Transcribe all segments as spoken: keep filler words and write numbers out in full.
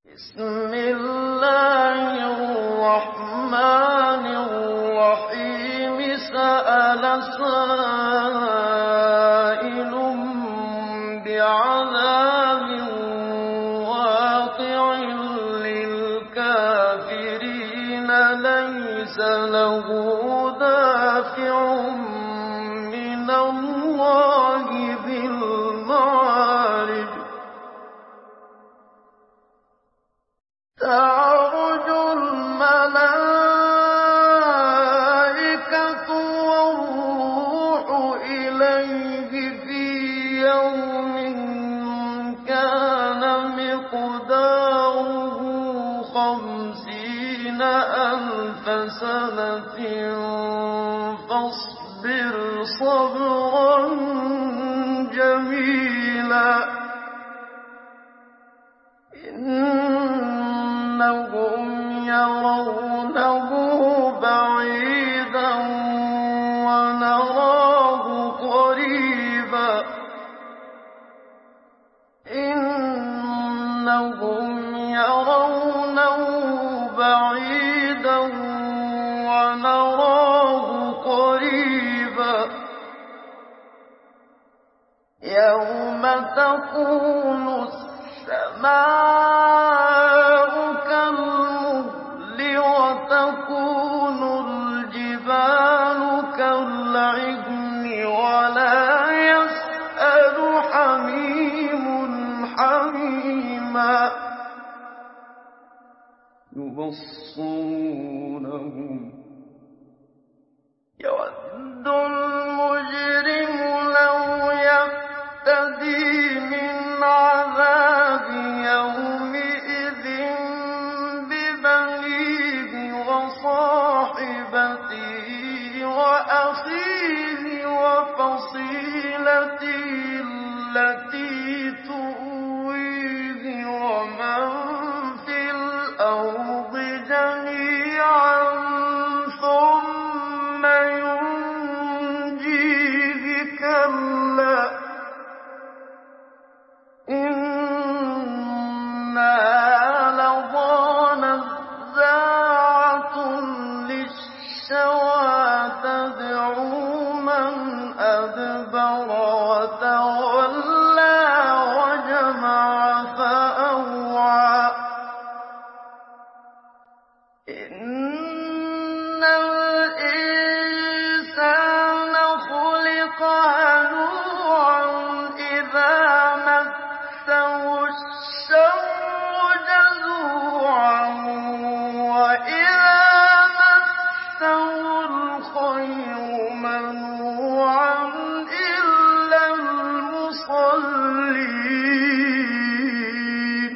بسم الله الرحمن الرحيم سأل سائل بعذاب واقع للكافرين ليس له دافع من الله ذي المعارج تعرج الملائكة والروح إليه في يوم كان مقداره خمسين ألف سنة فاصبر صبرا جميلا إنهم يرونه بعيدا ونراه قريبا إنهم يرونه بعيدا ونراه قريبا يوم تكون السماء كالمهل وتكون الجبال كالعهن ولا يسأل حميم حميما يبصرونهم يود المجرم لو يفتدي من عذاب يومئذ ببنيه وصاحبته وأخيه وفصيلته التي تؤويه ومن في الأرض جميعا ثم ينجيه كلا إنها لظى نزاعة للشوى تدعو من أدبر وتولى وجمع فأوعى إن الإنسان خلق هلوعا إذا مسه الشر جزوعا وإذا مسه الخير منوعا إلا المصلين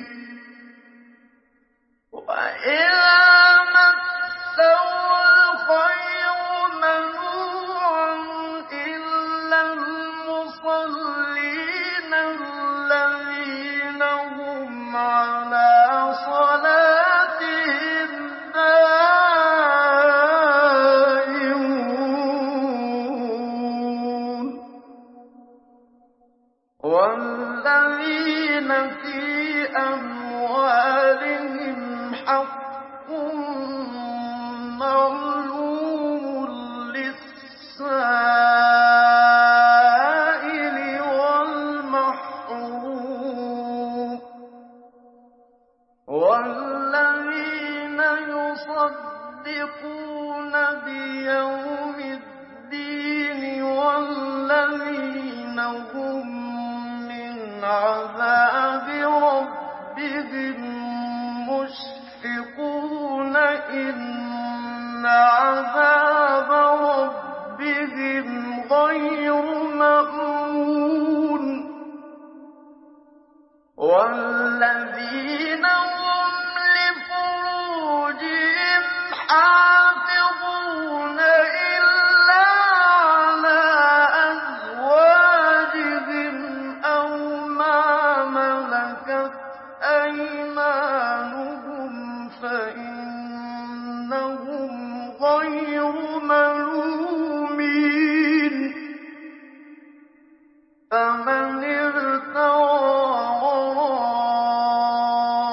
وإذا مسه الخير منوعا إلا المصلين الذين هم على صلاتهم دائمون والذين في أموالهم حق معلوم للسائل والمحروم والذين يصدقون بيوم الدين والذين هم من عذاب ربهم مشفقون إن عذاب ربهم غير مأمون والذين هم لفروجهم حافظون إلا على أزواجهم أو ما ملكت أيمانهم فإنهم غير ملومين فمن ابتغى وراء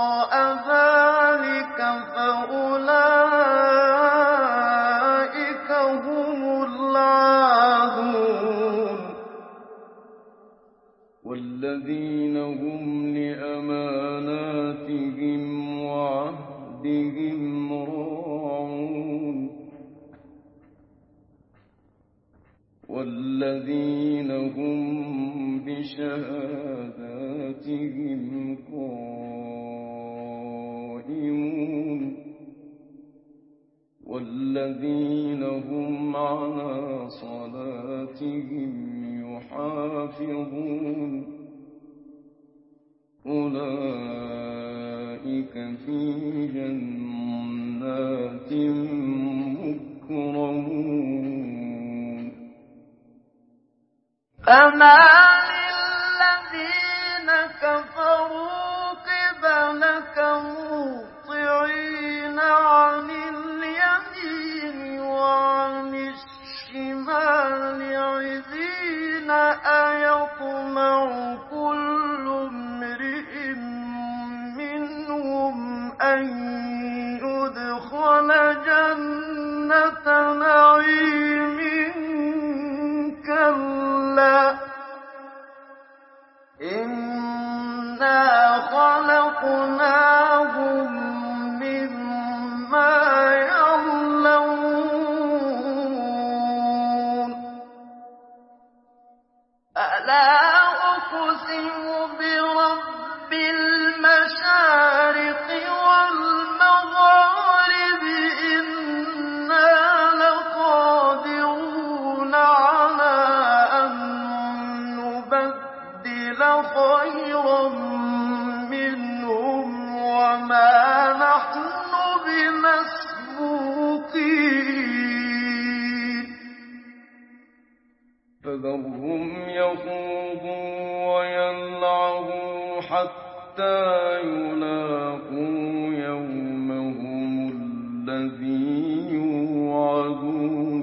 والذين هم على صلاتهم يحافظون أولئك في جنات مكرمون فما للذين كفروا قبلك مهطعين عن اليمين وعن الشمال عزين أيطمع كل امرئ منهم أن يدخل جنة نعيم كلا إنا خلقناهم مما يعلمون ألا أقسم برب المشارق والمغارب إنا لقادرون على أن نبدل خيرا منهم وما نحن بمسبوقين فذرهم يخوضوا ويلعبوا حتى يلاقوا يومهم الذي يوعدون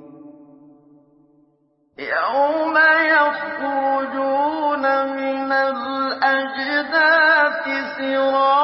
يوم يخرجون من الأجداث سراعا